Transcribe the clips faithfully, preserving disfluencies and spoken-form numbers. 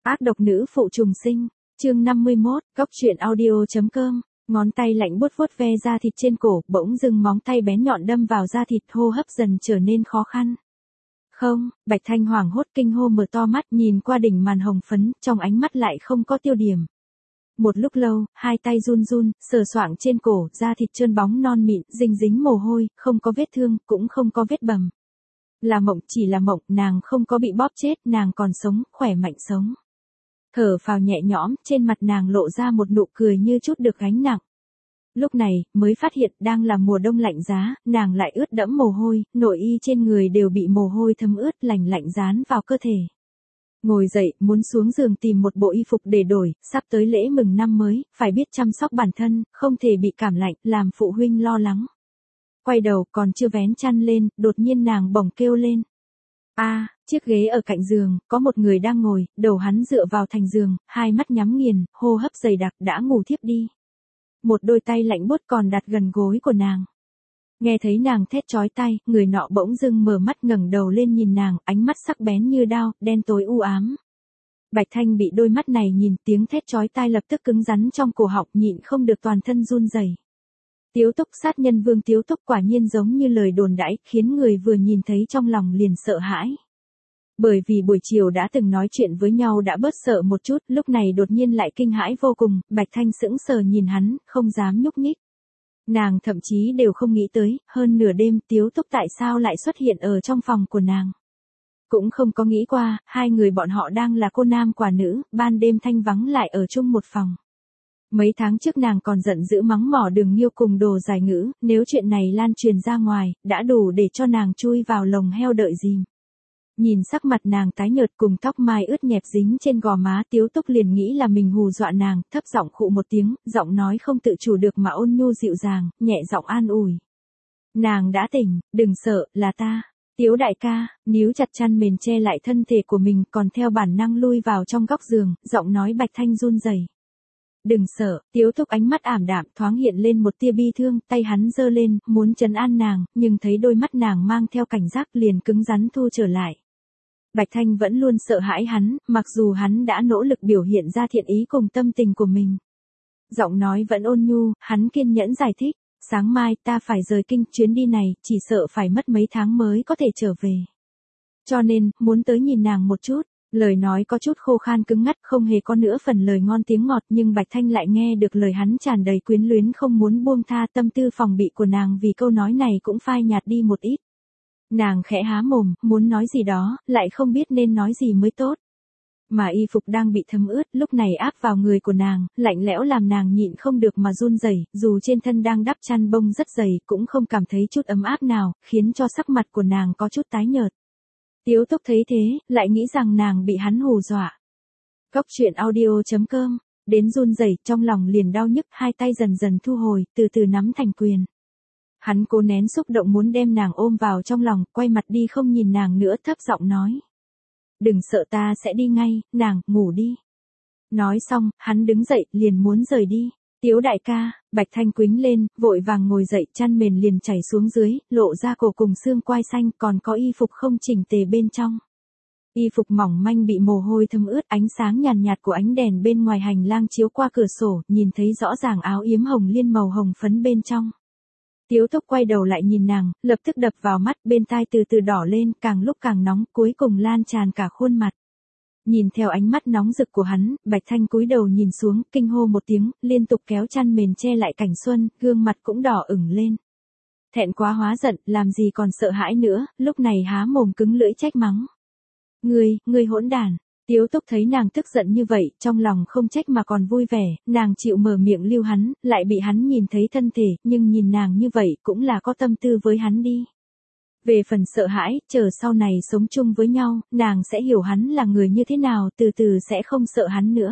Ác độc nữ phụ trùng sinh, chương năm mươi mốt, góc truyện audio.com, ngón tay lạnh buốt vuốt ve da thịt trên cổ, bỗng dưng móng tay bén nhọn đâm vào da thịt, hô hấp dần trở nên khó khăn. Không, Bạch Thanh hoảng hốt kinh hô mở to mắt nhìn qua đỉnh màn hồng phấn, trong ánh mắt lại không có tiêu điểm. Một lúc lâu, hai tay run run, sờ soạng trên cổ, da thịt trơn bóng non mịn, dính dính mồ hôi, không có vết thương, cũng không có vết bầm. Là mộng, chỉ là mộng, nàng không có bị bóp chết, nàng còn sống, khỏe mạnh sống. Thở phào nhẹ nhõm, trên mặt nàng lộ ra một nụ cười như chút được gánh nặng. Lúc này, mới phát hiện đang là mùa đông lạnh giá, nàng lại ướt đẫm mồ hôi, nội y trên người đều bị mồ hôi thấm ướt lành lạnh dán vào cơ thể. Ngồi dậy, muốn xuống giường tìm một bộ y phục để đổi, sắp tới lễ mừng năm mới, phải biết chăm sóc bản thân, không thể bị cảm lạnh, làm phụ huynh lo lắng. Quay đầu, còn chưa vén chăn lên, đột nhiên nàng bỗng kêu lên. A, à, chiếc ghế ở cạnh giường, có một người đang ngồi, đầu hắn dựa vào thành giường, hai mắt nhắm nghiền, hô hấp dày đặc, đã ngủ thiếp đi. Một đôi tay lạnh buốt còn đặt gần gối của nàng. Nghe thấy nàng thét chói tai, người nọ bỗng dưng mở mắt ngẩng đầu lên nhìn nàng, ánh mắt sắc bén như đao, đen tối u ám. Bạch Thanh bị đôi mắt này nhìn, tiếng thét chói tai lập tức cứng rắn trong cổ họng, nhịn không được toàn thân run rẩy. Tiếu Túc, sát nhân vương Tiếu Túc, quả nhiên giống như lời đồn đãi, khiến người vừa nhìn thấy trong lòng liền sợ hãi. Bởi vì buổi chiều đã từng nói chuyện với nhau đã bớt sợ một chút, lúc này đột nhiên lại kinh hãi vô cùng, Bạch Thanh sững sờ nhìn hắn, không dám nhúc nhích. Nàng thậm chí đều không nghĩ tới, hơn nửa đêm Tiếu Túc tại sao lại xuất hiện ở trong phòng của nàng. Cũng không có nghĩ qua, hai người bọn họ đang là cô nam quả nữ, ban đêm thanh vắng lại ở chung một phòng. Mấy tháng trước nàng còn giận dữ mắng mỏ Đường Nhiêu cùng Đồ Giải Ngữ, nếu chuyện này lan truyền ra ngoài, đã đủ để cho nàng chui vào lồng heo đợi dìm. Nhìn sắc mặt nàng tái nhợt cùng tóc mai ướt nhẹp dính trên gò má, Tiếu Túc liền nghĩ là mình hù dọa nàng, thấp giọng khụ một tiếng, giọng nói không tự chủ được mà ôn nhu dịu dàng, nhẹ giọng an ủi. Nàng đã tỉnh, đừng sợ, là ta. Tiếu đại ca, níu chặt chăn mền che lại thân thể của mình, còn theo bản năng lui vào trong góc giường, giọng nói Bạch Thanh run rẩy. Đừng sợ, Tiếu Túc ánh mắt ảm đạm, thoáng hiện lên một tia bi thương, tay hắn giơ lên, muốn trấn an nàng, nhưng thấy đôi mắt nàng mang theo cảnh giác liền cứng rắn thu trở lại. Bạch Thanh vẫn luôn sợ hãi hắn, mặc dù hắn đã nỗ lực biểu hiện ra thiện ý cùng tâm tình của mình. Giọng nói vẫn ôn nhu, hắn kiên nhẫn giải thích, sáng mai ta phải rời kinh, chuyến đi này, chỉ sợ phải mất mấy tháng mới có thể trở về. Cho nên, muốn tới nhìn nàng một chút. Lời nói có chút khô khan cứng ngắt, không hề có nữa phần lời ngon tiếng ngọt, nhưng Bạch Thanh lại nghe được lời hắn tràn đầy quyến luyến, không muốn buông tha, tâm tư phòng bị của nàng vì câu nói này cũng phai nhạt đi một ít. Nàng khẽ há mồm, muốn nói gì đó, lại không biết nên nói gì mới tốt. Mà y phục đang bị thấm ướt, lúc này áp vào người của nàng, lạnh lẽo làm nàng nhịn không được mà run rẩy, dù trên thân đang đắp chăn bông rất dày, cũng không cảm thấy chút ấm áp nào, khiến cho sắc mặt của nàng có chút tái nhợt. Tiếu Túc thấy thế, lại nghĩ rằng nàng bị hắn hù dọa. Góc truyện audio.com, đến run rẩy, trong lòng liền đau nhức, hai tay dần dần thu hồi, từ từ nắm thành quyền. Hắn cố nén xúc động muốn đem nàng ôm vào trong lòng, quay mặt đi không nhìn nàng nữa, thấp giọng nói. Đừng sợ, ta sẽ đi ngay, nàng, ngủ đi. Nói xong, hắn đứng dậy, liền muốn rời đi. Tiếu đại ca, Bạch Thanh quĩnh lên, vội vàng ngồi dậy, chăn mền liền chảy xuống dưới, lộ ra cổ cùng xương quai xanh, còn có y phục không chỉnh tề bên trong. Y phục mỏng manh bị mồ hôi thấm ướt, ánh sáng nhàn nhạt của ánh đèn bên ngoài hành lang chiếu qua cửa sổ, nhìn thấy rõ ràng áo yếm hồng liên màu hồng phấn bên trong. Tiếu Túc quay đầu lại nhìn nàng, lập tức đập vào mắt, bên tai từ từ đỏ lên, càng lúc càng nóng, cuối cùng lan tràn cả khuôn mặt. Nhìn theo ánh mắt nóng rực của hắn, Bạch Thanh cúi đầu nhìn xuống, kinh hô một tiếng, liên tục kéo chăn mền che lại cảnh xuân, gương mặt cũng đỏ ửng lên. Thẹn quá hóa giận, làm gì còn sợ hãi nữa, lúc này há mồm cứng lưỡi trách mắng. Ngươi, ngươi hỗn đản. Tiếu Túc thấy nàng tức giận như vậy, trong lòng không trách mà còn vui vẻ, nàng chịu mở miệng lưu hắn, lại bị hắn nhìn thấy thân thể, nhưng nhìn nàng như vậy cũng là có tâm tư với hắn đi. Về phần sợ hãi, chờ sau này sống chung với nhau, nàng sẽ hiểu hắn là người như thế nào, từ từ sẽ không sợ hắn nữa.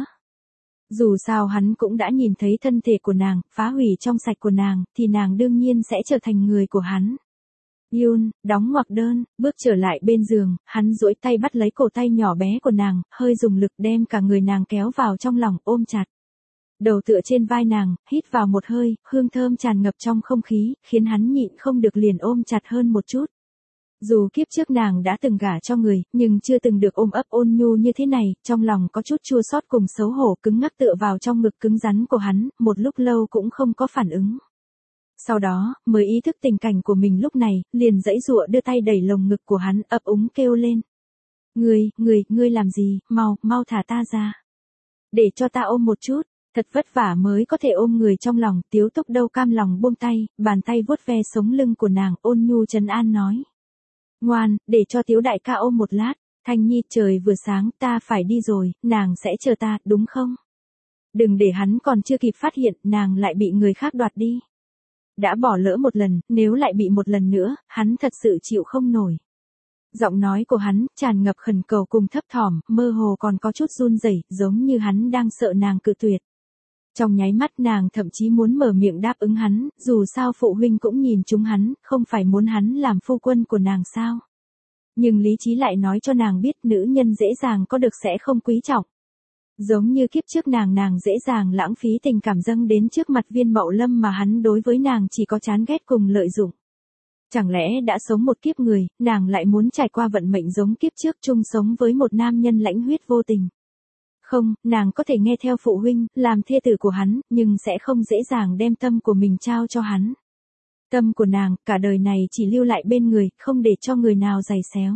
Dù sao hắn cũng đã nhìn thấy thân thể của nàng, phá hủy trong sạch của nàng, thì nàng đương nhiên sẽ trở thành người của hắn. Yun, đóng ngoặc đơn, bước trở lại bên giường, hắn duỗi tay bắt lấy cổ tay nhỏ bé của nàng, hơi dùng lực đem cả người nàng kéo vào trong lòng, ôm chặt. Đầu tựa trên vai nàng, hít vào một hơi, hương thơm tràn ngập trong không khí, khiến hắn nhịn không được liền ôm chặt hơn một chút. Dù kiếp trước nàng đã từng gả cho người, nhưng chưa từng được ôm ấp ôn nhu như thế này, trong lòng có chút chua xót cùng xấu hổ, cứng ngắc tựa vào trong ngực cứng rắn của hắn, một lúc lâu cũng không có phản ứng. Sau đó, mới ý thức tình cảnh của mình lúc này, liền giãy giụa đưa tay đẩy lồng ngực của hắn, ấp úng kêu lên. Ngươi, ngươi, ngươi làm gì, mau, mau thả ta ra. Để cho ta ôm một chút. Thật vất vả mới có thể ôm người trong lòng, Tiếu Túc đâu cam lòng buông tay, bàn tay vuốt ve sống lưng của nàng, ôn nhu trấn an nói. Ngoan, để cho Tiếu đại ca ôm một lát, Thanh Nhi trời vừa sáng, ta phải đi rồi, nàng sẽ chờ ta, đúng không? Đừng để hắn còn chưa kịp phát hiện, nàng lại bị người khác đoạt đi. Đã bỏ lỡ một lần, nếu lại bị một lần nữa, hắn thật sự chịu không nổi. Giọng nói của hắn, tràn ngập khẩn cầu cùng thấp thỏm, mơ hồ còn có chút run rẩy, giống như hắn đang sợ nàng cự tuyệt. Trong nháy mắt nàng thậm chí muốn mở miệng đáp ứng hắn, dù sao phụ huynh cũng nhìn chúng hắn, không phải muốn hắn làm phu quân của nàng sao. Nhưng lý trí lại nói cho nàng biết nữ nhân dễ dàng có được sẽ không quý trọng. Giống như kiếp trước nàng nàng dễ dàng lãng phí tình cảm dâng đến trước mặt Viên Mậu Lâm mà hắn đối với nàng chỉ có chán ghét cùng lợi dụng. Chẳng lẽ đã sống một kiếp người, nàng lại muốn trải qua vận mệnh giống kiếp trước chung sống với một nam nhân lãnh huyết vô tình. Không, nàng có thể nghe theo phụ huynh, làm thê tử của hắn, nhưng sẽ không dễ dàng đem tâm của mình trao cho hắn. Tâm của nàng, cả đời này chỉ lưu lại bên người, không để cho người nào giày xéo.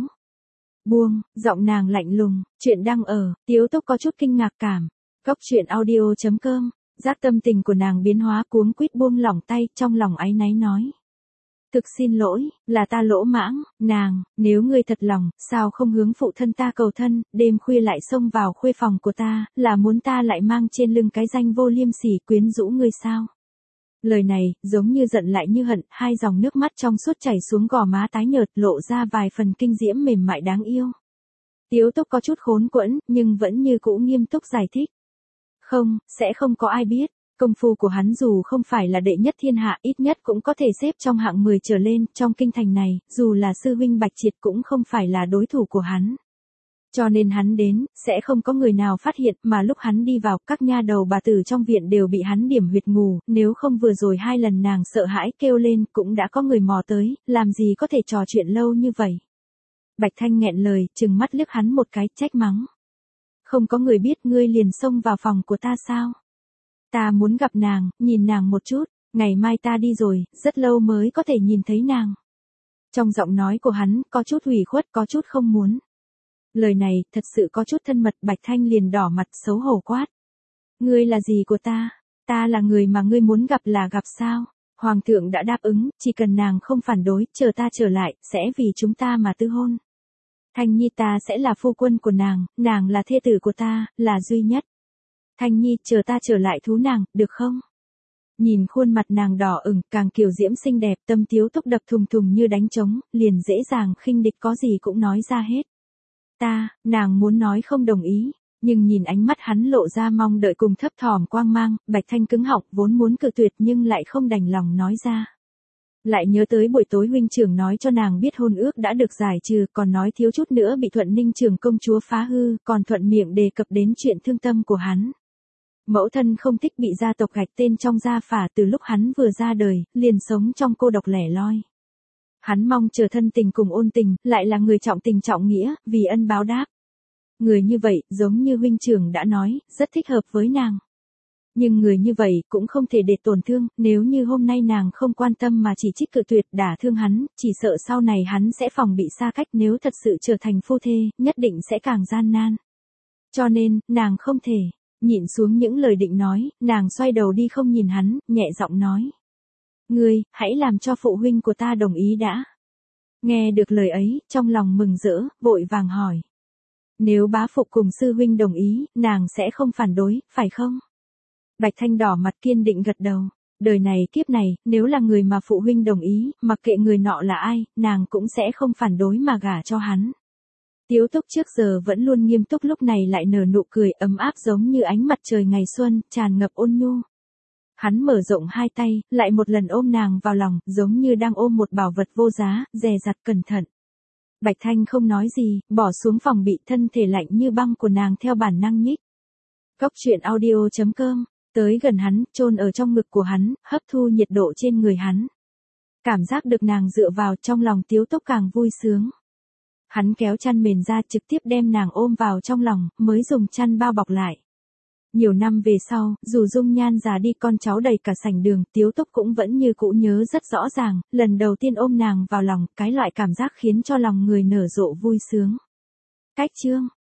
Buông, giọng nàng lạnh lùng, chuyện đang ở, Tiếu Túc có chút kinh ngạc cảm. Góc chuyện audio chấm com, giác tâm tình của nàng biến hóa cuống quýt buông lỏng tay, trong lòng áy náy nói. Thực xin lỗi, là ta lỗ mãng, nàng, nếu ngươi thật lòng, sao không hướng phụ thân ta cầu thân, đêm khuya lại xông vào khuê phòng của ta, là muốn ta lại mang trên lưng cái danh vô liêm sỉ quyến rũ ngươi sao? Lời này, giống như giận lại như hận, hai dòng nước mắt trong suốt chảy xuống gò má tái nhợt, lộ ra vài phần kinh diễm mềm mại đáng yêu. Tiếu Túc có chút khốn quẫn, nhưng vẫn như cũ nghiêm túc giải thích. Không, sẽ không có ai biết. Công phu của hắn dù không phải là đệ nhất thiên hạ, ít nhất cũng có thể xếp trong hạng mười trở lên, trong kinh thành này, dù là sư huynh Bạch Triệt cũng không phải là đối thủ của hắn. Cho nên hắn đến, sẽ không có người nào phát hiện, mà lúc hắn đi vào, các nha đầu bà tử trong viện đều bị hắn điểm huyệt ngủ, nếu không vừa rồi hai lần nàng sợ hãi kêu lên, cũng đã có người mò tới, làm gì có thể trò chuyện lâu như vậy. Bạch Thanh nghẹn lời, trừng mắt liếc hắn một cái, trách mắng. Không có người biết ngươi liền xông vào phòng của ta sao? Ta muốn gặp nàng, nhìn nàng một chút, ngày mai ta đi rồi, rất lâu mới có thể nhìn thấy nàng. Trong giọng nói của hắn, có chút ủy khuất, có chút không muốn. Lời này, thật sự có chút thân mật, Bạch Thanh liền đỏ mặt xấu hổ quát. Ngươi là gì của ta? Ta là người mà ngươi muốn gặp là gặp sao? Hoàng thượng đã đáp ứng, chỉ cần nàng không phản đối, chờ ta trở lại, sẽ vì chúng ta mà tư hôn. Thanh Nhi ta sẽ là phu quân của nàng, nàng là thê tử của ta, là duy nhất. Thanh Nhi, chờ ta trở lại thú nàng, được không? Nhìn khuôn mặt nàng đỏ ửng, càng kiều diễm xinh đẹp, tâm Tiếu Túc đập thùng thùng như đánh trống, liền dễ dàng khinh địch có gì cũng nói ra hết. Ta, nàng muốn nói không đồng ý, nhưng nhìn ánh mắt hắn lộ ra mong đợi cùng thấp thỏm quang mang, Bạch Thanh cứng họng vốn muốn cự tuyệt nhưng lại không đành lòng nói ra. Lại nhớ tới buổi tối huynh trưởng nói cho nàng biết hôn ước đã được giải trừ, còn nói thiếu chút nữa bị Thuận Ninh trưởng công chúa phá hư, còn thuận miệng đề cập đến chuyện thương tâm của hắn. Mẫu thân không thích bị gia tộc gạch tên trong gia phả, từ lúc hắn vừa ra đời, liền sống trong cô độc lẻ loi. Hắn mong chờ thân tình cùng ôn tình, lại là người trọng tình trọng nghĩa, vì ân báo đáp. Người như vậy, giống như huynh trưởng đã nói, rất thích hợp với nàng. Nhưng người như vậy cũng không thể để tổn thương, nếu như hôm nay nàng không quan tâm mà chỉ trích cự tuyệt đả thương hắn, chỉ sợ sau này hắn sẽ phòng bị xa cách, nếu thật sự trở thành phu thê, nhất định sẽ càng gian nan. Cho nên, nàng không thể nhịn xuống những lời định nói, nàng xoay đầu đi không nhìn hắn, nhẹ giọng nói. Ngươi, hãy làm cho phụ huynh của ta đồng ý đã. Nghe được lời ấy, trong lòng mừng rỡ, vội vàng hỏi. Nếu bá phụ cùng sư huynh đồng ý, nàng sẽ không phản đối, phải không? Bạch Thanh đỏ mặt kiên định gật đầu. Đời này kiếp này, nếu là người mà phụ huynh đồng ý, mặc kệ người nọ là ai, nàng cũng sẽ không phản đối mà gả cho hắn. Tiếu Túc trước giờ vẫn luôn nghiêm túc, lúc này lại nở nụ cười ấm áp giống như ánh mặt trời ngày xuân, tràn ngập ôn nhu. Hắn mở rộng hai tay, lại một lần ôm nàng vào lòng, giống như đang ôm một bảo vật vô giá, dè dặt cẩn thận. Bạch Thanh không nói gì, bỏ xuống phòng bị, thân thể lạnh như băng của nàng theo bản năng nhích. Góc chuyện audio chấm com, tới gần hắn, chôn ở trong ngực của hắn, hấp thu nhiệt độ trên người hắn. Cảm giác được nàng dựa vào trong lòng Tiếu Tốc càng vui sướng. Hắn kéo chăn mền ra trực tiếp đem nàng ôm vào trong lòng, mới dùng chăn bao bọc lại. Nhiều năm về sau, dù dung nhan già đi con cháu đầy cả sảnh đường, Tiếu Tốc cũng vẫn như cũ nhớ rất rõ ràng, lần đầu tiên ôm nàng vào lòng, cái loại cảm giác khiến cho lòng người nở rộ vui sướng. Cách chương